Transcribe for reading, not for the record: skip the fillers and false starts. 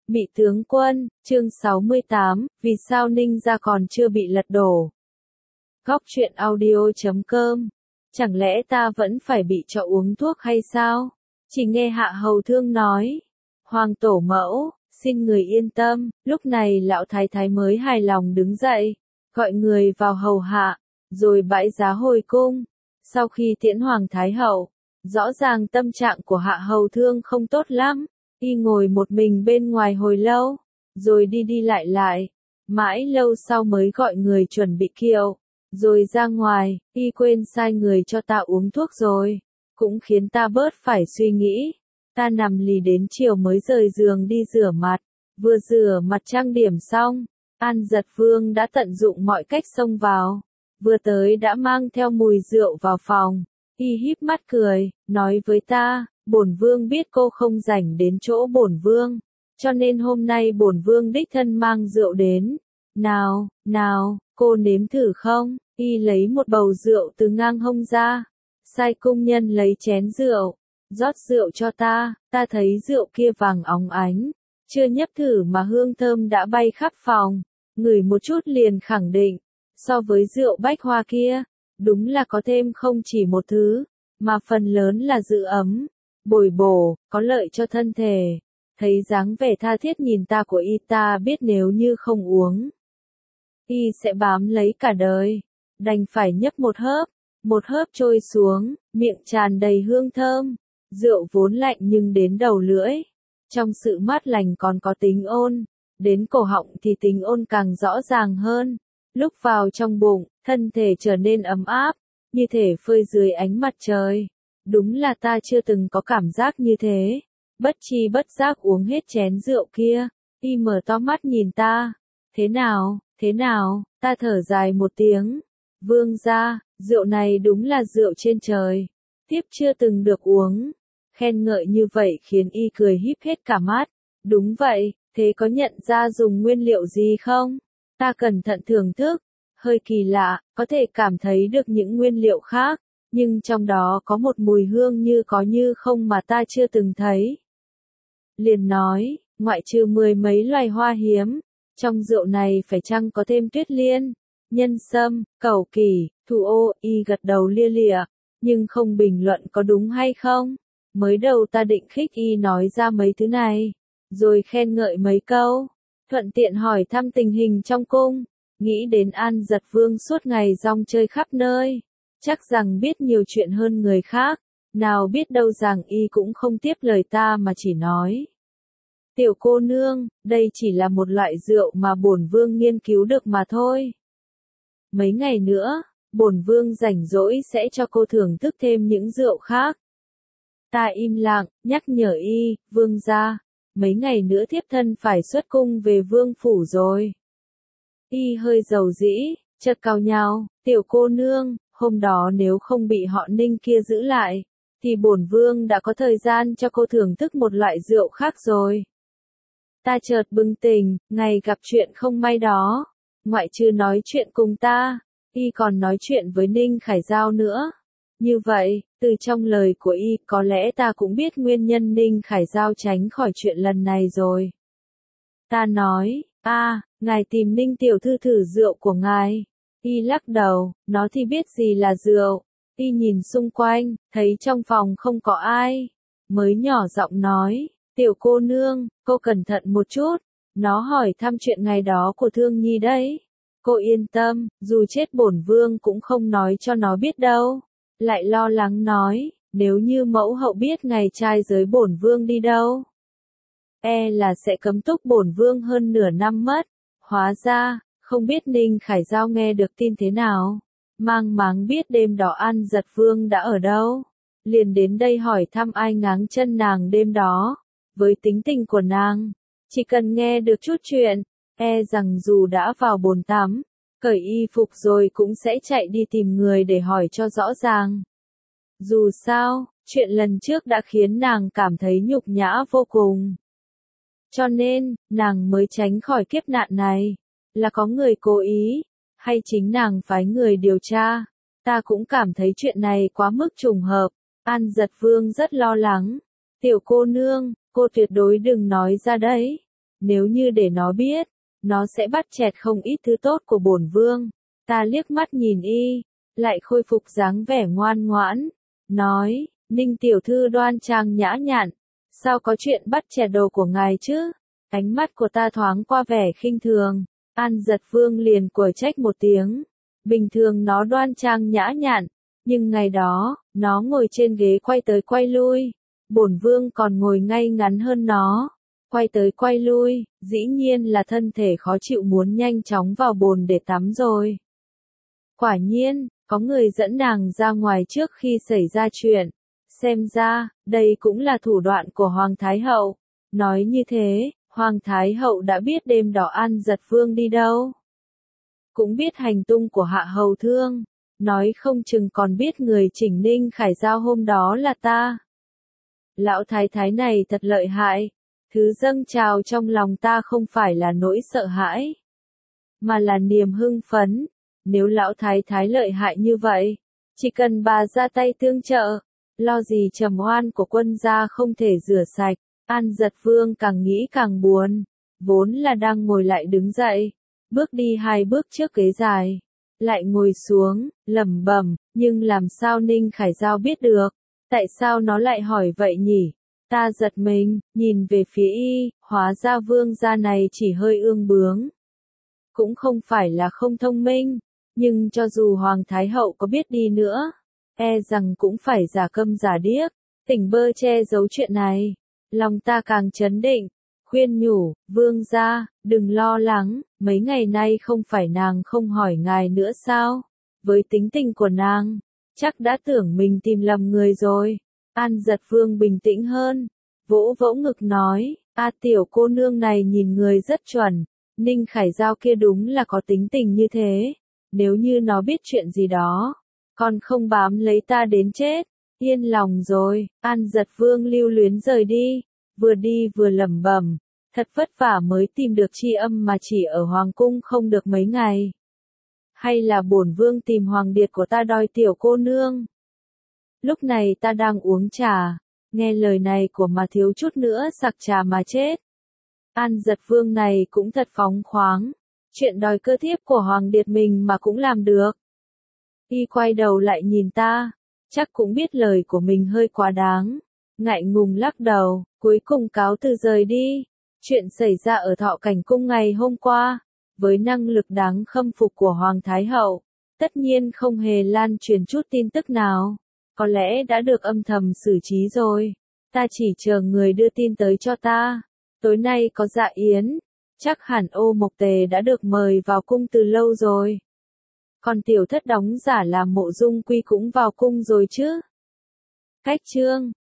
Mị tướng quân, chương 68, vì sao Ninh gia còn chưa bị lật đổ? Góc truyện audio.com. Chẳng lẽ ta vẫn phải bị cho uống thuốc hay sao? Chỉ nghe Hạ Hầu Thương nói. Hoàng tổ mẫu, xin người yên tâm. Lúc này lão thái thái mới hài lòng đứng dậy, gọi người vào hầu hạ, rồi bãi giá hồi cung. Sau khi tiễn Hoàng thái hậu, rõ ràng tâm trạng của Hạ Hầu Thương không tốt lắm. Y ngồi một mình bên ngoài hồi lâu, rồi đi đi lại lại, mãi lâu sau mới gọi người chuẩn bị kiệu, rồi ra ngoài. Y quên sai người cho ta uống thuốc rồi, cũng khiến ta bớt phải suy nghĩ. Ta nằm lì đến chiều mới rời giường đi rửa mặt, vừa rửa mặt trang điểm xong, An Giật Vương đã tận dụng mọi cách xông vào, vừa tới đã mang theo mùi rượu vào phòng. Y híp mắt cười, nói với ta, bổn vương biết cô không rảnh đến chỗ bổn vương, cho nên hôm nay bổn vương đích thân mang rượu đến. Nào, nào, cô nếm thử không? Y lấy một bầu rượu từ ngang hông ra, sai cung nhân lấy chén rượu, rót rượu cho ta. Ta thấy rượu kia vàng óng ánh, chưa nhấp thử mà hương thơm đã bay khắp phòng, ngửi một chút liền khẳng định, so với rượu bách hoa kia, đúng là có thêm không chỉ một thứ, mà phần lớn là giữ ấm, bồi bổ, có lợi cho thân thể. Thấy dáng vẻ tha thiết nhìn ta của y, ta biết nếu như không uống, y sẽ bám lấy cả đời, đành phải nhấp một hớp trôi xuống, miệng tràn đầy hương thơm. Rượu vốn lạnh nhưng đến đầu lưỡi, trong sự mát lành còn có tính ôn, đến cổ họng thì tính ôn càng rõ ràng hơn. Lúc vào trong bụng, thân thể trở nên ấm áp, như thể phơi dưới ánh mặt trời. Đúng là ta chưa từng có cảm giác như thế. Bất chi bất giác uống hết chén rượu kia, y mở to mắt nhìn ta. Thế nào, ta thở dài một tiếng. Vương gia, rượu này đúng là rượu trên trời, tiếp chưa từng được uống. Khen ngợi như vậy khiến y cười híp hết cả mắt. Đúng vậy, thế có nhận ra dùng nguyên liệu gì không? Ta cẩn thận thưởng thức, hơi kỳ lạ, có thể cảm thấy được những nguyên liệu khác, nhưng trong đó có một mùi hương như có như không mà ta chưa từng thấy. Liền nói, ngoại trừ 10 mấy loài hoa hiếm, trong rượu này phải chăng có thêm tuyết liên, nhân sâm, cẩu kỳ, thủ ô? Y gật đầu lia lịa, nhưng không bình luận có đúng hay không. Mới đầu ta định khích y nói ra mấy thứ này, rồi khen ngợi mấy câu, thuận tiện hỏi thăm tình hình trong cung. Nghĩ đến An Giật Vương suốt ngày rong chơi khắp nơi, chắc rằng biết nhiều chuyện hơn người khác, nào biết đâu rằng y cũng không tiếp lời ta mà chỉ nói. Tiểu cô nương, đây chỉ là một loại rượu mà bổn vương nghiên cứu được mà thôi. Mấy ngày nữa, bổn vương rảnh rỗi sẽ cho cô thưởng thức thêm những rượu khác. Ta im lặng, nhắc nhở y, vương gia, mấy ngày nữa thiếp thân phải xuất cung về vương phủ rồi. Y hơi dầu dĩ, chợt cau nhàu, tiểu cô nương, hôm đó nếu không bị họ Ninh kia giữ lại, thì bổn vương đã có thời gian cho cô thưởng thức một loại rượu khác rồi. Ta chợt bừng tỉnh, ngày gặp chuyện không may đó, ngoại trừ nói chuyện cùng ta, y còn nói chuyện với Ninh Khải Giao nữa. Như vậy, từ trong lời của y, có lẽ ta cũng biết nguyên nhân Ninh Khải Giao tránh khỏi chuyện lần này rồi. Ta nói, ngài tìm Ninh tiểu thư thử rượu của ngài. Y lắc đầu, nó thì biết gì là rượu. Y nhìn xung quanh, thấy trong phòng không có ai, mới nhỏ giọng nói, tiểu cô nương, cô cẩn thận một chút, nó hỏi thăm chuyện ngày đó của Thương Nhi đấy. Cô yên tâm, dù chết bổn vương cũng không nói cho nó biết đâu. Lại lo lắng nói, nếu như mẫu hậu biết ngày trai giới bổn vương đi đâu, là sẽ cấm túc bổn vương hơn nửa năm mất. Hóa ra, không biết Ninh Khải Giao nghe được tin thế nào, mang máng biết đêm đó An Giật Vương đã ở đâu, liền đến đây hỏi thăm ai ngáng chân nàng đêm đó. Với tính tình của nàng, chỉ cần nghe được chút chuyện, rằng dù đã vào bồn tắm, cởi y phục rồi cũng sẽ chạy đi tìm người để hỏi cho rõ ràng. Dù sao, chuyện lần trước đã khiến nàng cảm thấy nhục nhã vô cùng. Cho nên, nàng mới tránh khỏi kiếp nạn này. Là có người cố ý, hay chính nàng phái người điều tra? Ta cũng cảm thấy chuyện này quá mức trùng hợp. An Giật Vương rất lo lắng. Tiểu cô nương, cô tuyệt đối đừng nói ra đấy. Nếu như để nó biết, nó sẽ bắt chẹt không ít thứ tốt của bổn vương. Ta liếc mắt nhìn y, lại khôi phục dáng vẻ ngoan ngoãn, nói, Ninh tiểu thư đoan trang nhã nhặn, sao có chuyện bắt chẹt đồ của ngài chứ? Ánh mắt của ta thoáng qua vẻ khinh thường, An Giật Vương liền quở trách một tiếng. Bình thường nó đoan trang nhã nhặn, nhưng ngày đó, nó ngồi trên ghế quay tới quay lui, bổn vương còn ngồi ngay ngắn hơn nó. Quay tới quay lui, dĩ nhiên là thân thể khó chịu muốn nhanh chóng vào bồn để tắm rồi. Quả nhiên, có người dẫn nàng ra ngoài trước khi xảy ra chuyện. Xem ra, đây cũng là thủ đoạn của Hoàng Thái Hậu. Nói như thế, Hoàng Thái Hậu đã biết đêm đó An Giật Vương đi đâu. Cũng biết hành tung của Hạ Hầu Thương. Nói không chừng còn biết người chỉnh Ninh Khải Giao hôm đó là ta. Lão thái thái này thật lợi hại. Thứ dâng trào trong lòng ta không phải là nỗi sợ hãi, mà là niềm hưng phấn. Nếu lão thái thái lợi hại như vậy, chỉ cần bà ra tay tương trợ, lo gì trầm oan của quân gia không thể rửa sạch. An Giật Vương càng nghĩ càng buồn, vốn là đang ngồi lại đứng dậy, bước đi 2 bước trước ghế dài, lại ngồi xuống, lẩm bẩm, nhưng làm sao Ninh Khải Giao biết được, tại sao nó lại hỏi vậy nhỉ? Ta giật mình, nhìn về phía y, hóa ra vương gia này chỉ hơi ương bướng. Cũng không phải là không thông minh, nhưng cho dù Hoàng Thái Hậu có biết đi nữa, e rằng cũng phải giả câm giả điếc, tỉnh bơ che giấu chuyện này. Lòng ta càng chấn định, khuyên nhủ, vương gia, đừng lo lắng, mấy ngày nay không phải nàng không hỏi ngài nữa sao? Với tính tình của nàng, chắc đã tưởng mình tìm lầm người rồi. An Giật Vương bình tĩnh hơn, vỗ vỗ ngực nói, tiểu cô nương này nhìn người rất chuẩn, Ninh Khải Giao kia đúng là có tính tình như thế, nếu như nó biết chuyện gì đó, còn không bám lấy ta đến chết. Yên lòng rồi, An Giật Vương lưu luyến rời đi vừa lẩm bẩm, thật vất vả mới tìm được tri âm mà chỉ ở Hoàng cung không được mấy ngày. Hay là bổn vương tìm Hoàng Điệt của ta đòi tiểu cô nương? Lúc này ta đang uống trà, nghe lời này của mà thiếu chút nữa sặc trà mà chết. An Giật Vương này cũng thật phóng khoáng, chuyện đòi cơ thiếp của Hoàng Điệt mình mà cũng làm được. Y quay đầu lại nhìn ta, chắc cũng biết lời của mình hơi quá đáng, ngại ngùng lắc đầu, cuối cùng cáo từ rời đi. Chuyện xảy ra ở Thọ Cảnh Cung ngày hôm qua, với năng lực đáng khâm phục của Hoàng Thái Hậu, tất nhiên không hề lan truyền chút tin tức nào, có lẽ đã được âm thầm xử trí rồi. Ta chỉ chờ người đưa tin tới cho ta. Tối nay có dạ yến, chắc hẳn Ô Mộc Tề đã được mời vào cung từ lâu rồi. Còn tiểu thất đóng giả là Mộ Dung Quy cũng vào cung rồi chứ? Cách chương